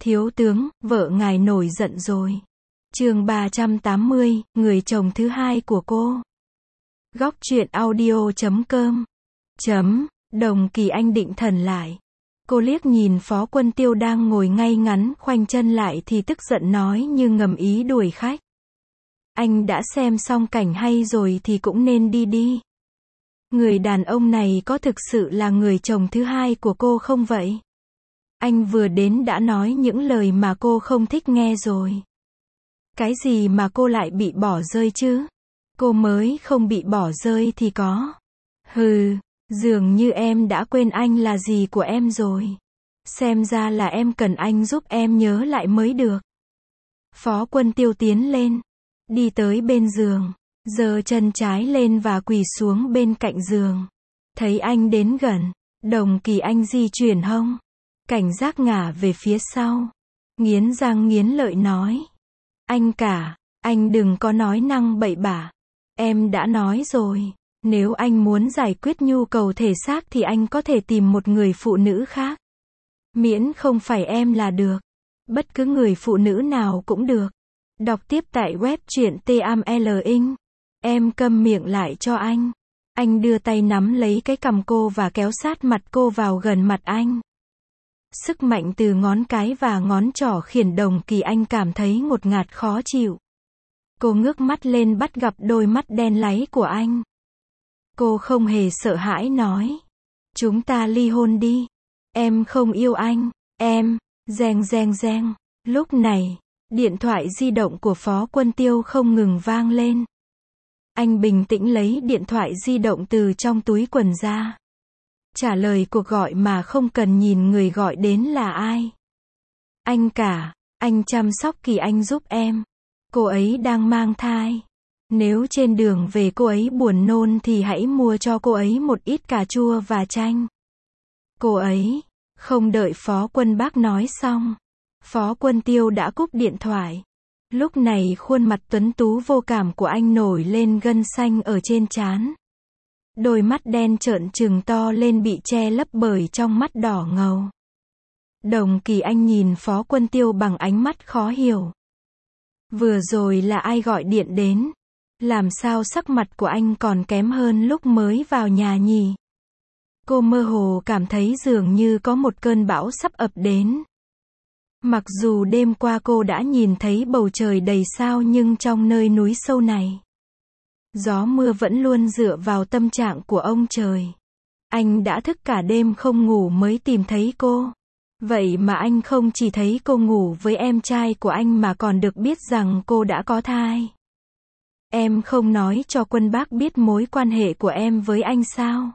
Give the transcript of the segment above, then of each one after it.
Thiếu tướng, vợ ngài nổi giận rồi. Chương 380, người chồng thứ hai của cô. Góc truyện audio.com. Đồng Kỳ Anh định thần lại. Cô liếc nhìn Phó Quân Tiêu đang ngồi ngay ngắn khoanh chân lại thì tức giận nói như ngầm ý đuổi khách. Anh đã xem xong cảnh hay rồi thì cũng nên đi đi. Người đàn ông này có thực sự là người chồng thứ hai của cô không vậy? Anh vừa đến đã nói những lời mà cô không thích nghe rồi. Cái gì mà cô lại bị bỏ rơi chứ? Cô mới không bị bỏ rơi thì có. Hừ, dường như em đã quên anh là gì của em rồi. Xem ra là em cần anh giúp em nhớ lại mới được. Phó Quân Tiêu tiến lên, đi tới bên giường, giơ chân trái lên và quỳ xuống bên cạnh giường. Thấy anh đến gần, Đồng Kỳ Anh di chuyển hông, cảnh giác ngả về phía sau, nghiến răng nghiến lợi nói. Anh đừng có nói năng bậy bạ. Em đã nói rồi, nếu anh muốn giải quyết nhu cầu thể xác thì anh có thể tìm một người phụ nữ khác. Miễn không phải em là được. Bất cứ người phụ nữ nào cũng được. Đọc tiếp tại web truyện TMLing. Em câm miệng lại cho anh. Anh đưa tay nắm lấy cái cằm cô và kéo sát mặt cô vào gần mặt anh. Sức mạnh từ ngón cái và ngón trỏ khiến Đồng Kỳ Anh cảm thấy ngột ngạt khó chịu. Cô ngước mắt lên bắt gặp đôi mắt đen láy của anh. Cô không hề sợ hãi nói. Chúng ta ly hôn đi. Em không yêu anh. Em. Reng reng reng. Lúc này, điện thoại di động của Phó Quân Tiêu không ngừng vang lên. Anh bình tĩnh lấy điện thoại di động từ trong túi quần ra. Trả lời cuộc gọi mà không cần nhìn người gọi đến là ai. Anh chăm sóc Kỳ Anh giúp em. Cô ấy đang mang thai. Nếu trên đường về cô ấy buồn nôn thì hãy mua cho cô ấy một ít cà chua và chanh. Cô ấy. Không đợi Phó Quân Bác nói xong, Phó Quân Tiêu đã cúp điện thoại. Lúc này khuôn mặt tuấn tú vô cảm của anh nổi lên gân xanh ở trên trán. Đôi mắt đen trợn trừng to lên bị che lấp bởi trong mắt đỏ ngầu. Đồng Kỳ Anh nhìn Phó Quân Tiêu bằng ánh mắt khó hiểu. Vừa rồi là ai gọi điện đến? Làm sao sắc mặt của anh còn kém hơn lúc mới vào nhà nhỉ? Cô mơ hồ cảm thấy dường như có một cơn bão sắp ập đến. Mặc dù đêm qua cô đã nhìn thấy bầu trời đầy sao nhưng trong nơi núi sâu này, gió mưa vẫn luôn dựa vào tâm trạng của ông trời. Anh đã thức cả đêm không ngủ mới tìm thấy cô. Vậy mà anh không chỉ thấy cô ngủ với em trai của anh mà còn được biết rằng cô đã có thai. Em không nói cho Quân Bác biết mối quan hệ của em với anh sao?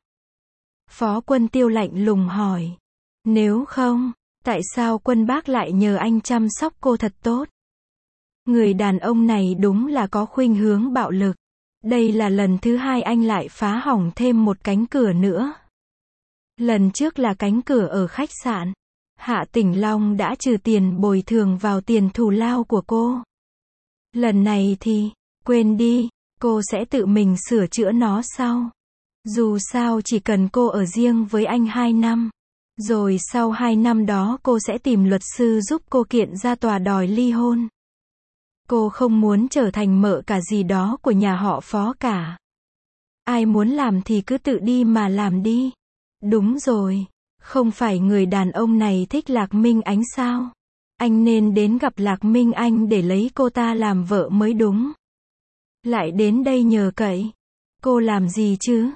Phó Quân Tiêu lạnh lùng hỏi. Nếu không, tại sao Quân Bác lại nhờ anh chăm sóc cô thật tốt? Người đàn ông này đúng là có khuynh hướng bạo lực. Đây là lần thứ hai anh lại phá hỏng thêm một cánh cửa nữa. Lần trước là cánh cửa ở khách sạn. Hạ Tỉnh Long đã trừ tiền bồi thường vào tiền thù lao của cô. Lần này thì, quên đi, cô sẽ tự mình sửa chữa nó sau. Dù sao chỉ cần cô ở riêng với anh 2 năm. Rồi sau 2 năm đó cô sẽ tìm luật sư giúp cô kiện ra tòa đòi ly hôn. Cô không muốn trở thành mợ cả gì đó của nhà họ Phó cả. Ai muốn làm thì cứ tự đi mà làm đi. Đúng rồi, không phải người đàn ông này thích Lạc Minh Ánh sao? Anh nên đến gặp Lạc Minh Anh để lấy cô ta làm vợ mới đúng. Lại đến đây nhờ cậy. Cô làm gì chứ?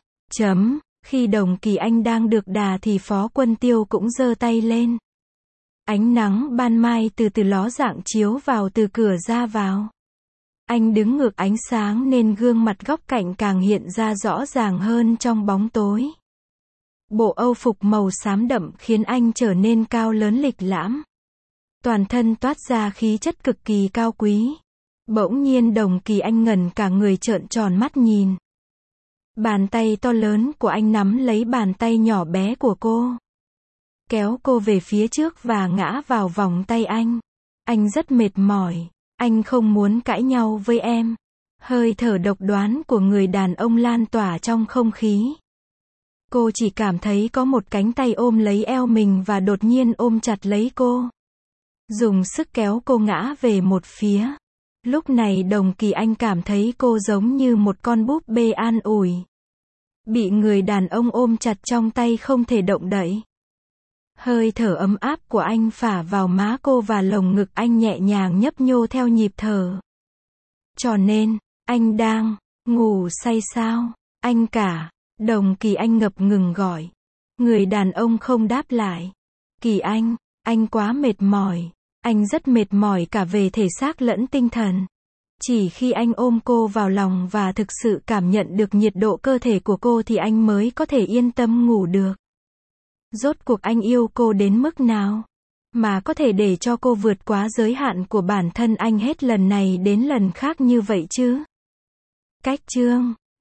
Khi Đồng Kỳ Anh đang được đà thì Phó Quân Tiêu cũng giơ tay lên. Ánh nắng ban mai từ từ ló dạng chiếu vào từ cửa ra vào. Anh đứng ngược ánh sáng nên gương mặt góc cạnh càng hiện ra rõ ràng hơn trong bóng tối. Bộ âu phục màu xám đậm khiến anh trở nên cao lớn lịch lãm. Toàn thân toát ra khí chất cực kỳ cao quý. Bỗng nhiên Đồng Kỳ Anh ngẩn cả người trợn tròn mắt nhìn. Bàn tay to lớn của anh nắm lấy bàn tay nhỏ bé của cô. Kéo cô về phía trước và ngã vào vòng tay anh. Anh rất mệt mỏi. Anh không muốn cãi nhau với em. Hơi thở độc đoán của người đàn ông lan tỏa trong không khí. Cô chỉ cảm thấy có một cánh tay ôm lấy eo mình và đột nhiên ôm chặt lấy cô. dùng sức kéo cô ngã về một phía. Lúc này Đồng Kỳ Anh cảm thấy cô giống như một con búp bê an ủi. Bị người đàn ông ôm chặt trong tay không thể động đậy. Hơi thở ấm áp của anh phả vào má cô và lồng ngực anh nhẹ nhàng nhấp nhô theo nhịp thở. Cho nên, anh đang ngủ say sao? Anh cả. Đồng Kỳ Anh ngập ngừng gọi. Người đàn ông không đáp lại. Kỳ anh quá mệt mỏi. Anh rất mệt mỏi cả về thể xác lẫn tinh thần. Chỉ khi anh ôm cô vào lòng và thực sự cảm nhận được nhiệt độ cơ thể của cô thì anh mới có thể yên tâm ngủ được. Rốt cuộc anh yêu cô đến mức nào? Mà có thể để cho cô vượt quá giới hạn của bản thân anh hết lần này đến lần khác như vậy chứ? Cách chương